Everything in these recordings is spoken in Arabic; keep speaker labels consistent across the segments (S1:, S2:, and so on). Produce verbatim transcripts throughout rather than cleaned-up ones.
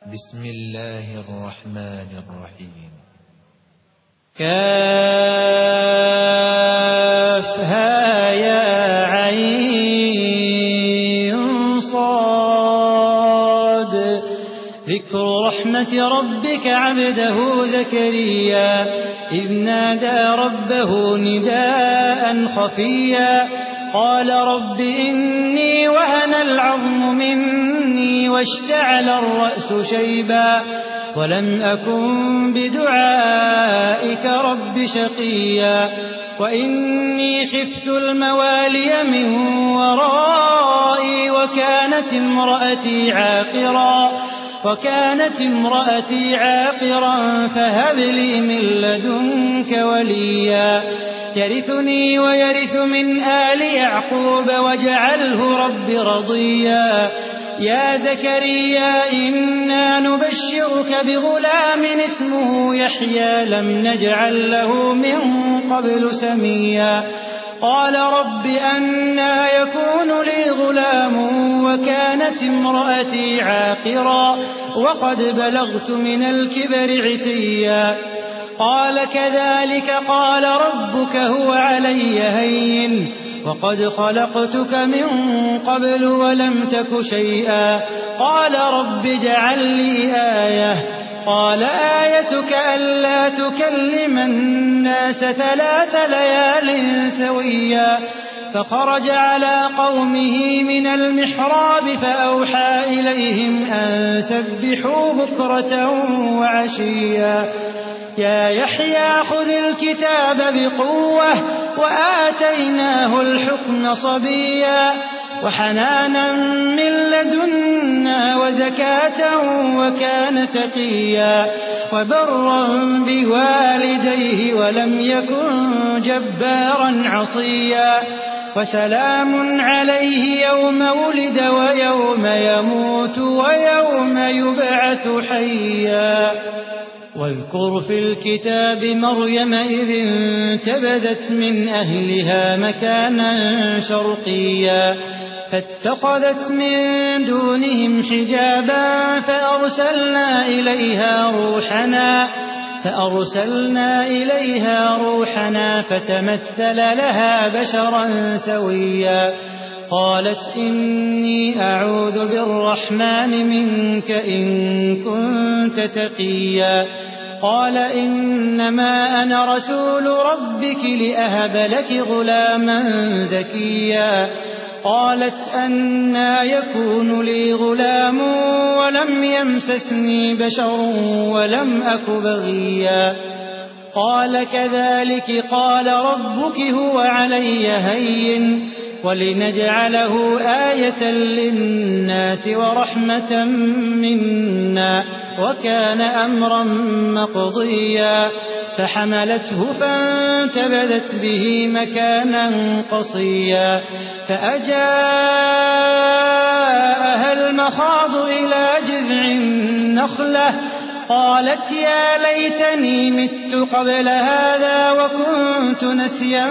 S1: بسم الله الرحمن الرحيم.
S2: كافها يا عين صاد ذكر رحمة ربك عبده زكريا إذ نادى ربه نداء خفيا قال رب إني وهن العظم مني واشتعل الرأس شيبا ولم أكن بدعائك رب شقيا وإني خفت الموالي من ورائي وكانت امرأتي عاقرا وكانت امرأتي عاقرا فهب لي من لدنك وليا يرثني ويرث من آل يعقوب واجعله رب رضيا يا زكريا إنا نبشرك بغلام اسمه يحيى لم نجعل له من قبل سميا قال رب أنى يكون لي غلام وكانت امرأتي عاقرا وقد بلغت من الكبر عتيا قال كذلك قال ربك هو علي هين وقد خلقتك من قبل ولم تك شيئا قال رب اجعل لي آية قال آيتك ألا تكلم الناس ثلاث ليال سويا فخرج على قومه من المحراب فأوحى إليهم أن سبحوا بكرة وعشيا يا يحيى خذ الكتاب بقوة وآتيناه الحكم صبيا وحنانا من لدنا وزكاة وكان تقيا وبرا بوالديه ولم يكن جبارا عصيا وسلام عليه يوم ولد ويوم يموت ويوم يبعث حيا واذكر في الكتاب مريم إذ انتبذت من أهلها مكانا شرقيا فاتخذت من دونهم حجابا فأرسلنا إليها روحنا فأرسلنا إليها روحنا فتمثل لها بشرا سويا قالت إني أعوذ بالرحمن منك إن كنت تقيا قال إنما أنا رسول ربك لأهب لك غلاما زكيا قالت أنى يكون لي غلام ولم يمسسني بشر ولم أك بغيا قال كذلك قال ربك هو علي هين ولنجعله آية للناس ورحمة منا وكان أمرا مقضيا فحملته فانتبذت به مكانا قصيا فأجاءها المخاض إلى جذع النخلة قالت يا ليتني مت قبل هذا وكنت نسيا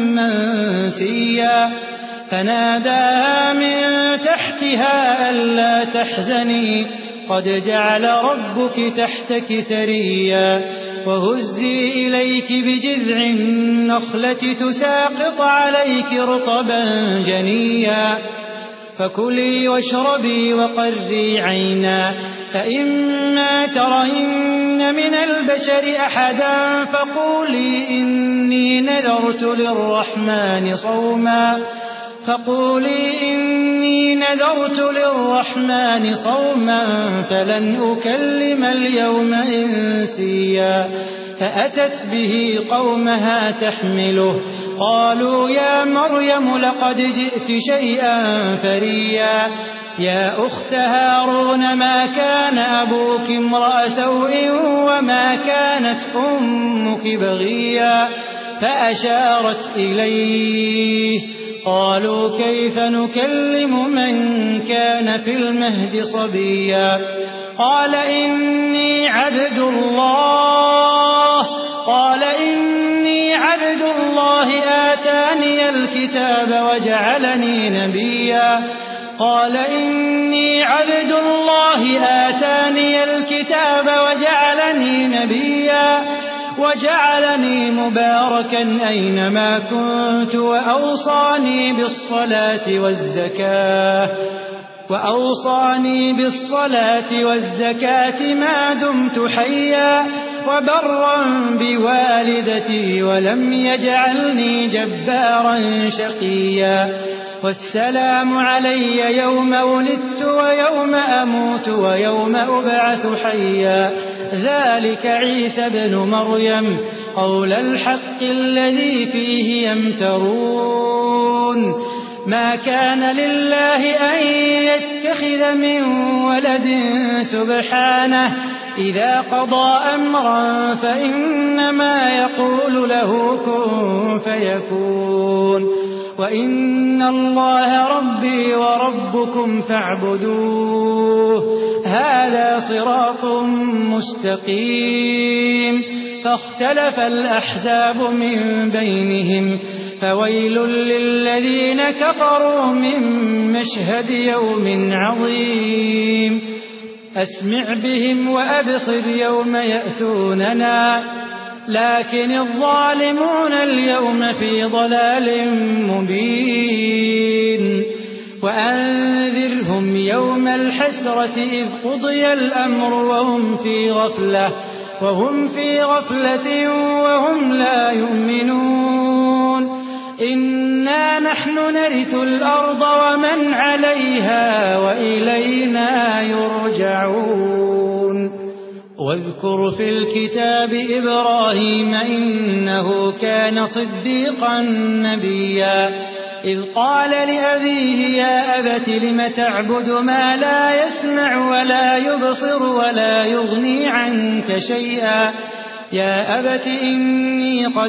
S2: منسيا فناداها من تحتها ألا تحزني قد جعل ربك تحتك سريا وهزي إليك بجذع النخلة تساقط عليك رطبا جنيا فكلي واشربي وقري عينا فإما ترين من البشر أحدا فقولي إني نذرت للرحمن صوما فقولي إني نذرت للرحمن صوما فلن أكلم اليوم إنسيا فأتت به قومها تحمله قالوا يا مريم لقد جئت شيئا فريا يا أخت هارون ما كان أبوك امرأ سوء وما كانت أمك بغيا فأشارت إليه قالوا كيف نكلم من كان في المهد صبيا قال إني عبد الله قال إني عبد الله آتاني الكتاب وجعلني نبيا قال إني عبد الله آتاني الكتاب وجعلني نبيا وجعلني مباركا أينما كنت وأوصاني بالصلاة والزكاة وأوصاني بالصلاة والزكاة ما دمت حيا وبرا بوالدتي ولم يجعلني جبارا شقيا والسلام علي يوم ولدت ويوم أموت ويوم أبعث حيا ذلك عيسى بن مريم قول الحق الذي فيه يمترون ما كان لله أن يتخذ من ولد سبحانه إذا قضى أمرا فإنما يقول له كن فيكون وإن الله ربي وربكم فاعبدوه هذا صراط مستقيم فاختلف الأحزاب من بينهم فويل للذين كفروا من مشهد يوم عظيم أسمع بهم وأبصر يوم يأتوننا لكن الظالمون اليوم في ضلال مبين وأنذرهم يوم الحسرة إذ قضي الأمر وهم في غفلة وهم في غفلة وهم لا يؤمنون إنا نحن نرث الأرض ومن عليها وإلينا يرجعون واذكر في الكتاب إبراهيم إنه كان صديقا نبيا إذ قال لأبيه يا أبت لم تعبد ما لا يسمع ولا يبصر ولا يغني عنك شيئا يا أبت إني قد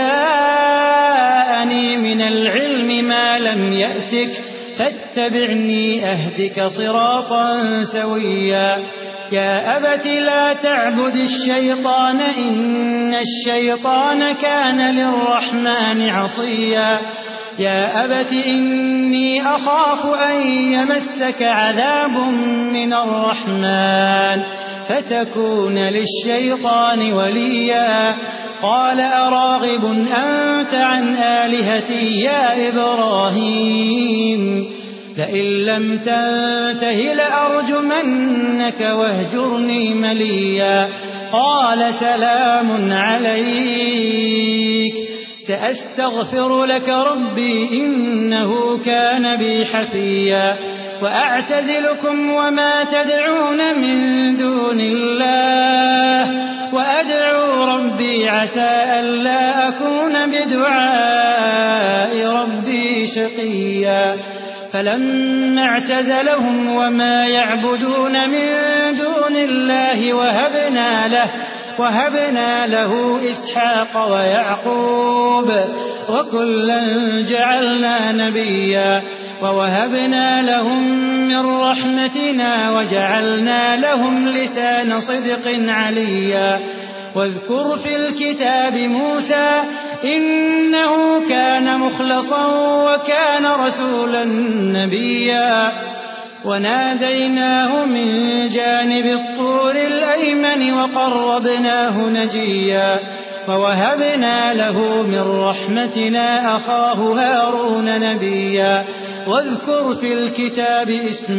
S2: جاءني من العلم ما لم يأتك فاتبعني أهدك صراطا سويا يا أبت لا تعبد الشيطان إن الشيطان كان للرحمن عصيا يا أبت إني أخاف أن يمسك عذاب من الرحمن فتكون للشيطان وليا قال أراغب أنت عن آلهتي يا إبراهيم لئن لم تنته لأرجمنك واهجرني مليا قال سلام عليك سأستغفر لك ربي إنه كان بي حفيا وأعتزلكم وما تدعون من دون الله وأدعو ربي عسى ألا أكون بدعاء ربي شقيا فلما اعتزلهم وما يعبدون من دون الله وهبنا له وهبنا له إسحاق ويعقوب وكلا جعلنا نبيا ووهبنا لهم من رحمتنا وجعلنا لهم لسان صدق عليا واذكر في الكتاب موسى إنه كان مخلصا وكان رسولا نبيا وناديناه من جانب الطور الأيمن وقربناه نجيا ووهبنا له من رحمتنا أخاه هارون نبيا واذكر في الكتاب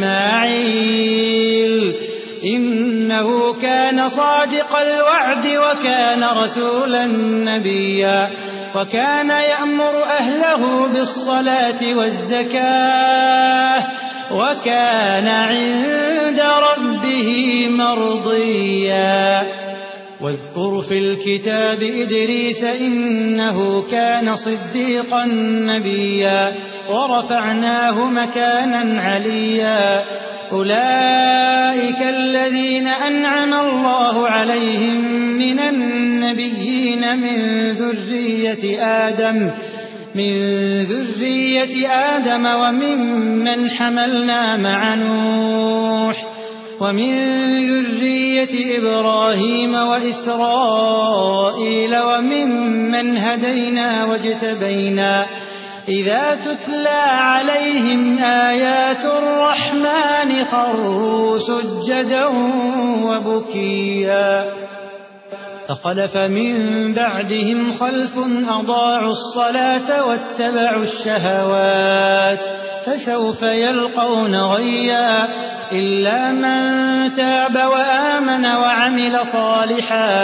S2: إسماعيل إنه كان صادق الوعد وكان رسولا نبيا وكان يأمر أهله بالصلاة والزكاة وكان عند ربه مرضيا واذكر في الكتاب إدريس إنه كان صديقا نبيا ورفعناه مكانا عليا أولئك الذين أنعم الله عليهم من النبيين من ذرية آدم من ذرية آدم وممن حملنا مع نوح ومن ذرية إبراهيم وإسرائيل وممن هدينا واجتبينا إذا تتلى عليهم آيات الرحمن خروا سجدا وبكيا فخلف من بعدهم خلف أضاعوا الصلاة واتبعوا الشهوات فسوف يلقون غيا إلا من تاب وآمن وعمل صالحا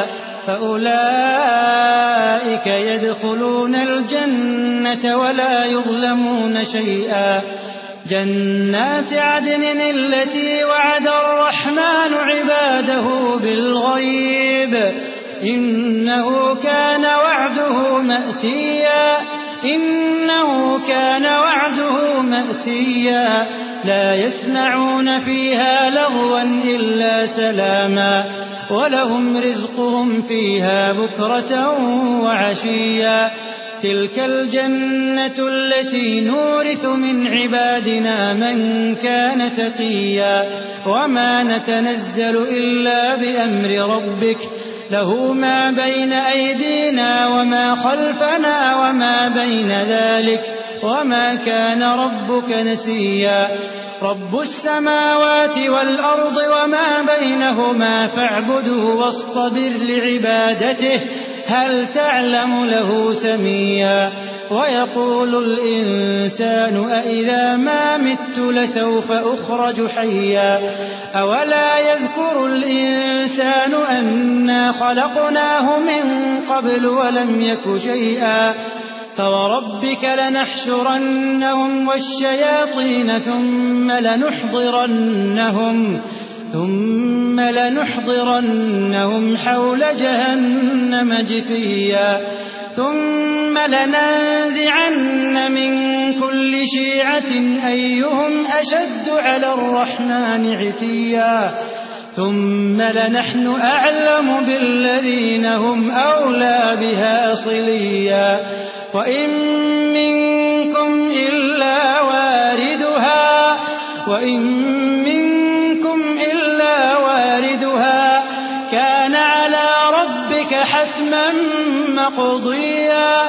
S2: فأولئك يدخلون الجنة ولا يظلمون شيئا جنات عدن التي وعد الرحمن عباده بالغيب إنه كان وعده مأتيا إنه كان وعده مأتيا لا يسمعون فيها لغوا إلا سلاما ولهم رزقهم فيها بكرة وعشيا تلك الجنة التي نورث من عبادنا من كان تقيا وما نتنزل إلا بأمر ربك له ما بين أيدينا وما خلفنا وما بين ذلك وما كان ربك نسيا رب السماوات والأرض وما بينهما فاعبده واصطبر لعبادته هل تعلم له سميا ويقول الإنسان أإذا ما مت لسوف أخرج حيا أولا يذكر الإنسان أنا خلقناه من قبل ولم يك شيئا فوربك لنحشرنهم والشياطين ثم لنحضرنهم ثم لنحضرنهم حول جهنم جثيا ثم لننزعن من كل شيعة أيهم أشد على الرحمن عتيا ثم لنحن أعلم بالذين هم أولى بها صليا وإن منكم إلا واردها وإن منكم إلا واردها كان على ربك حتما مقضيا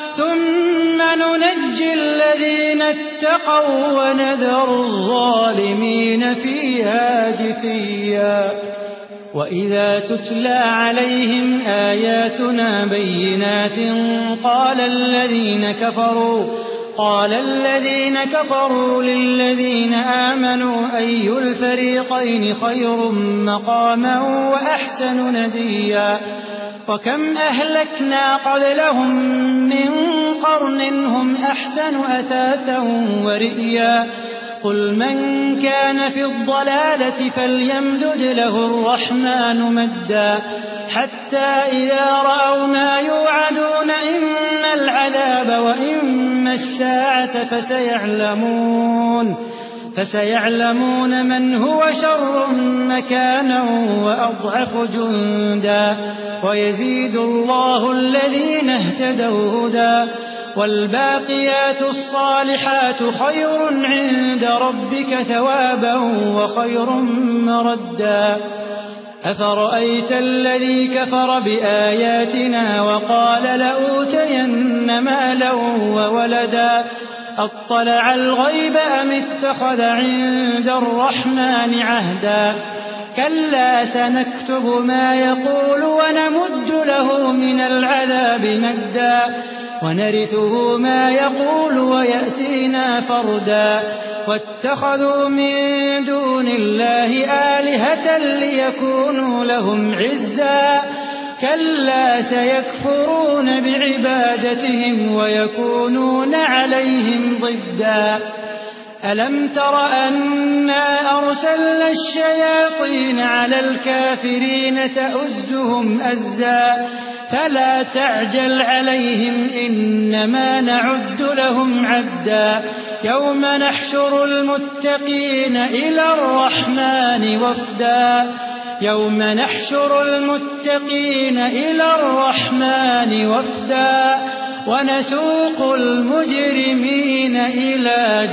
S2: ثم ننجي الذين اتقوا ونذر الظالمين فيها جثيا وإذا تتلى عليهم آياتنا بينات قال الذين كفروا قال الذين كفروا للذين آمنوا أي الفريقين خير مقاما وأحسن نديا وكم أهلكنا قبلهم من قرن هم أحسن أثاثا ورئيا قل من كان في الضلالة فليمدد له الرحمن مدا حتى إذا رأوا ما يوعدون إما العذاب وإما الساعة فسيعلمون فسيعلمون من هو شر مكانا وأضعف جندا ويزيد الله الذين اهتدوا هدى والباقيات الصالحات خير عند ربك ثوابا وخير مردا أفرأيت الذي كفر بآياتنا وقال لأوتين مالا وولدا أطلع الغيب أم اتخذ عند الرحمن عهدا كلا سنكتب ما يقول ونمد له من العذاب مدا ونرثه ما يقول ويأتينا فردا واتخذوا من دون الله آلهة ليكونوا لهم عزا كلا سيكفرون بعبادتهم ويكونون عليهم ضدا ألم تر أنا أرسلنا الشياطين على الكافرين تؤزهم أزا فلا تعجل عليهم إنما نعد لهم عدا يوم نحشر المتقين إلى الرحمن وفدا يوم نحشر المتقين إلى الرحمن وفدا ونسوق المجرمين إلى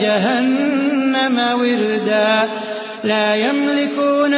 S2: جهنم وردا لا يملكون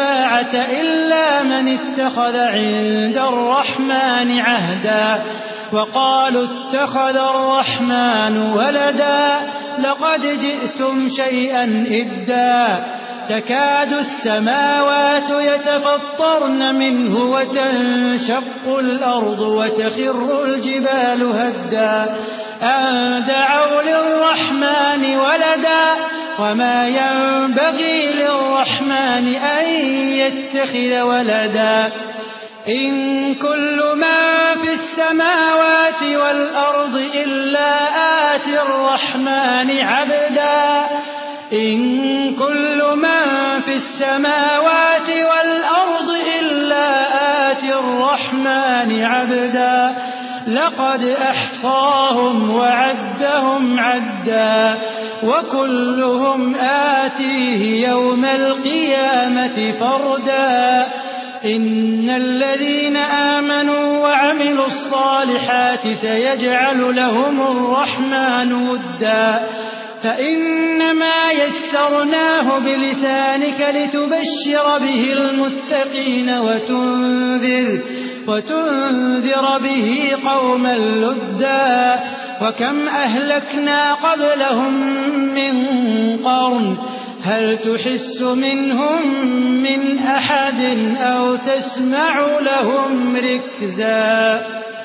S2: الشفاعة إلا من اتخذ عند الرحمن عهدا وقالوا اتخذ الرحمن ولدا لقد جئتم شيئا إدا تكاد السماوات يتفطرن منه وتنشق الأرض وتخر الجبال هدا أن دعوا للرحمن ولدا وما ينبغي للرحمن أن يتخذ ولدا إن كل من في السماوات والأرض إلا آتي الرحمن عبدا إن كل من في السماوات والأرض إلا آتي الرحمن عبدا لقد أحصاهم وعدهم عدا وكلهم آتيه يوم القيامة فردا إن الذين آمنوا وعملوا الصالحات سيجعل لهم الرحمن ودا فإنما يسرناه بلسانك لتبشر به المتقين وتنذر, وتنذر به قوما لدا وكم أهلكنا قبلهم من قرن هل تحس منهم من أحد أو تسمع لهم ركزا